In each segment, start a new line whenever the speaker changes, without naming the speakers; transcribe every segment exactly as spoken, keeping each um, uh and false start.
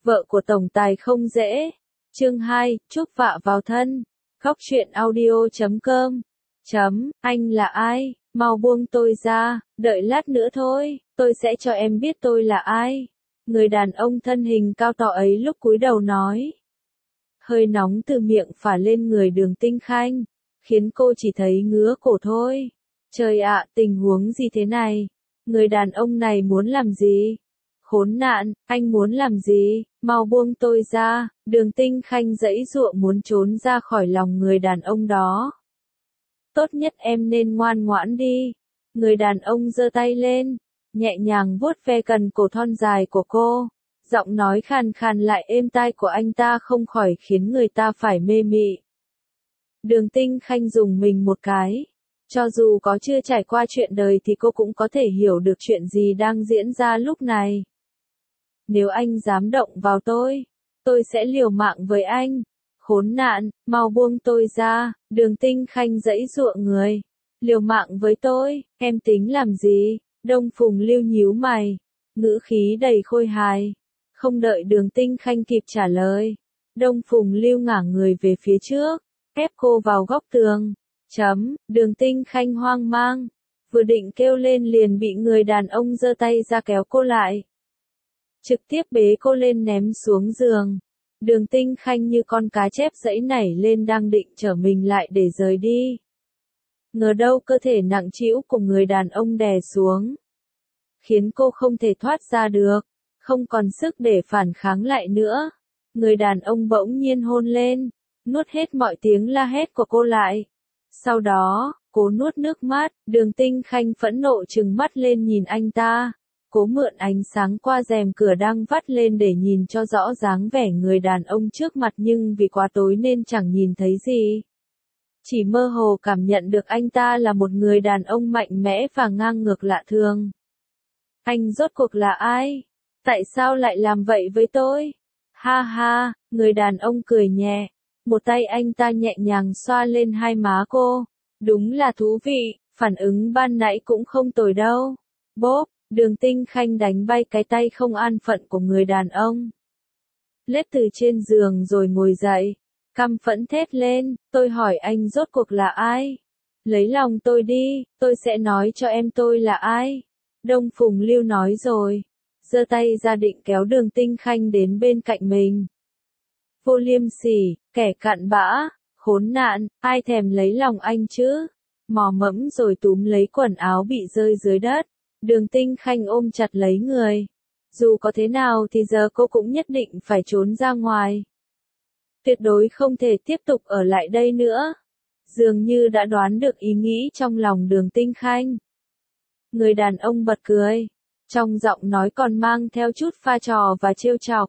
Vợ của tổng tài không dễ. Chương hai, chuốc vạ vào thân. Khóc chuyện audio chấm com. Chấm, anh là ai? Mau buông tôi ra, đợi lát nữa thôi, tôi sẽ cho em biết tôi là ai. Người đàn ông thân hình cao to ấy lúc cúi đầu nói. Hơi nóng từ miệng phả lên người Đường Tinh Khanh, khiến cô chỉ thấy ngứa cổ thôi. Trời ạ, tình huống gì thế này? Người đàn ông này muốn làm gì? Khốn nạn, anh muốn làm gì? Mau buông tôi ra. Đường Tinh Khanh giãy giụa muốn trốn ra khỏi lòng người đàn ông đó. Tốt nhất em nên ngoan ngoãn đi. Người đàn ông giơ tay lên, nhẹ nhàng vuốt ve cần cổ thon dài của cô. Giọng nói khàn khàn lại êm tai của anh ta không khỏi khiến người ta phải mê mị. Đường Tinh Khanh dùng mình một cái. Cho dù có chưa trải qua chuyện đời thì cô cũng có thể hiểu được chuyện gì đang diễn ra lúc này. Nếu anh dám động vào tôi, tôi sẽ liều mạng với anh. Khốn nạn, mau buông tôi ra. Đường Tinh Khanh giãy giụa người. Liều mạng với tôi, em tính làm gì? Đông Phùng Lưu nhíu mày, ngữ khí đầy khôi hài. Không đợi Đường Tinh Khanh kịp trả lời, Đông Phùng Lưu ngả người về phía trước, ép cô vào góc tường. Chấm, Đường Tinh Khanh hoang mang, vừa định kêu lên liền bị người đàn ông giơ tay ra kéo cô lại. Trực tiếp bế cô lên ném xuống giường. Đường Tinh Khanh như con cá chép giãy nảy lên đang định trở mình lại để rời đi. Ngờ đâu cơ thể nặng trĩu của người đàn ông đè xuống, khiến cô không thể thoát ra được, không còn sức để phản kháng lại nữa. Người đàn ông bỗng nhiên hôn lên, nuốt hết mọi tiếng la hét của cô lại. Sau đó, cố nuốt nước mắt. Đường Tinh Khanh phẫn nộ trừng mắt lên nhìn anh ta, cố mượn ánh sáng qua rèm cửa đang vắt lên để nhìn cho rõ dáng vẻ người đàn ông trước mặt, nhưng vì quá tối nên chẳng nhìn thấy gì. Chỉ mơ hồ cảm nhận được anh ta là một người đàn ông mạnh mẽ và ngang ngược lạ thường. Anh rốt cuộc là ai? Tại sao lại làm vậy với tôi? Ha ha, người đàn ông cười nhẹ. Một tay anh ta nhẹ nhàng xoa lên hai má cô. Đúng là thú vị, phản ứng ban nãy cũng không tồi đâu. Bốp, Đường Tinh Khanh đánh bay cái tay không an phận của người đàn ông. Lết từ trên giường rồi ngồi dậy. Căm phẫn thét lên, tôi hỏi anh rốt cuộc là ai? Lấy lòng tôi đi, tôi sẽ nói cho em tôi là ai. Đông Phùng Lưu nói rồi, giơ tay ra định kéo Đường Tinh Khanh đến bên cạnh mình. Vô liêm sỉ, kẻ cặn bã, khốn nạn, ai thèm lấy lòng anh chứ? Mò mẫm rồi túm lấy quần áo bị rơi dưới đất. Đường Tinh Khanh ôm chặt lấy người. Dù có thế nào thì giờ cô cũng nhất định phải trốn ra ngoài. Tuyệt đối không thể tiếp tục ở lại đây nữa. Dường như đã đoán được ý nghĩ trong lòng Đường Tinh Khanh. Người đàn ông bật cười, trong giọng nói còn mang theo chút pha trò và trêu chọc.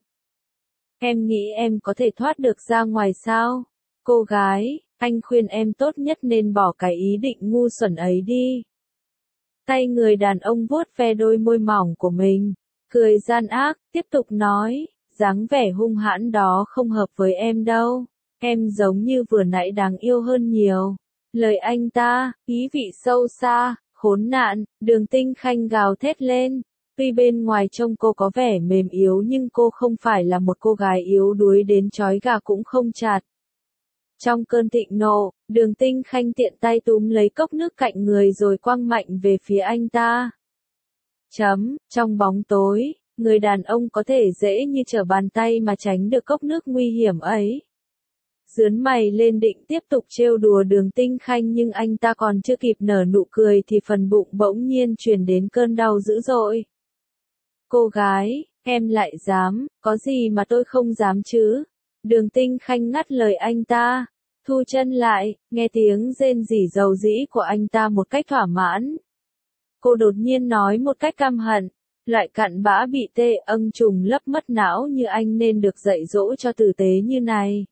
Em nghĩ em có thể thoát được ra ngoài sao? Cô gái, anh khuyên em tốt nhất nên bỏ cái ý định ngu xuẩn ấy đi. Tay người đàn ông vuốt ve đôi môi mỏng của mình, cười gian ác, tiếp tục nói. Dáng vẻ hung hãn đó không hợp với em đâu. Em giống như vừa nãy đáng yêu hơn nhiều. Lời anh ta, ý vị sâu xa, khốn nạn. Đường Tinh Khanh gào thét lên. Tuy bên ngoài trông cô có vẻ mềm yếu nhưng cô không phải là một cô gái yếu đuối đến trói gà cũng không chặt. Trong cơn thịnh nộ, Đường Tinh Khanh tiện tay túm lấy cốc nước cạnh người rồi quăng mạnh về phía anh ta. Chấm, trong bóng tối, người đàn ông có thể dễ như trở bàn tay mà tránh được cốc nước nguy hiểm ấy. Dướn mày lên định tiếp tục trêu đùa Đường Tinh Khanh nhưng anh ta còn chưa kịp nở nụ cười thì phần bụng bỗng nhiên truyền đến cơn đau dữ dội. Cô gái, em lại dám, có gì mà tôi không dám chứ? Đường Tinh Khanh ngắt lời anh ta, thu chân lại, nghe tiếng rên rỉ dầu dĩ của anh ta một cách thỏa mãn. Cô đột nhiên nói một cách căm hận. Loại cặn bã bị tê âng trùng lấp mất não như anh nên được dạy dỗ cho tử tế như này.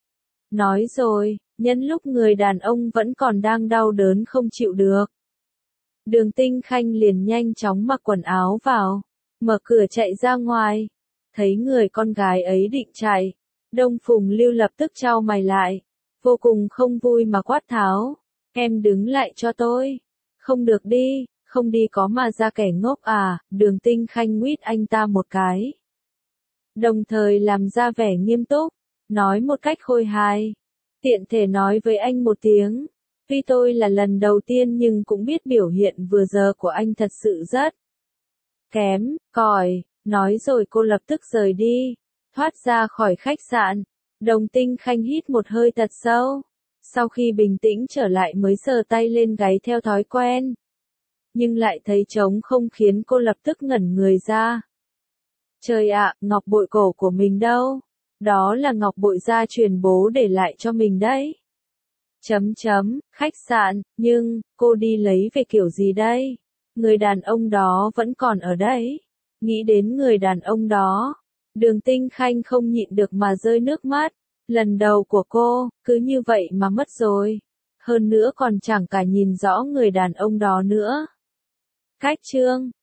Nói rồi, nhân lúc người đàn ông vẫn còn đang đau đớn không chịu được. Đường Tinh Khanh liền nhanh chóng mặc quần áo vào, mở cửa chạy ra ngoài. Thấy người con gái ấy định chạy, Đông Phùng Lưu lập tức chau mày lại, vô cùng không vui mà quát tháo. Em đứng lại cho tôi. Không được đi. Không đi có mà ra kẻ ngốc à? Đường Tinh Khanh nguýt anh ta một cái. đồng thời làm ra vẻ nghiêm túc, nói một cách khôi hài. Tiện thể nói với anh một tiếng, tuy tôi là lần đầu tiên nhưng cũng biết biểu hiện vừa giờ của anh thật sự rất kém, cỏi, nói rồi cô lập tức rời đi, thoát ra khỏi khách sạn. Đồng Tinh Khanh hít một hơi thật sâu, sau khi bình tĩnh trở lại mới sờ tay lên gáy theo thói quen. Nhưng lại thấy trống không khiến cô lập tức ngẩn người ra. Trời ạ, ngọc bội cổ của mình đâu? Đó là ngọc bội gia truyền bố để lại cho mình đấy. Chấm chấm, khách sạn, nhưng, cô đi lấy về kiểu gì đây? Người đàn ông đó vẫn còn ở đấy. Nghĩ đến người đàn ông đó, Đường Tinh Khanh không nhịn được mà rơi nước mắt. Lần đầu của cô, cứ như vậy mà mất rồi. Hơn nữa còn chẳng cả nhìn rõ người đàn ông đó nữa. Cách chương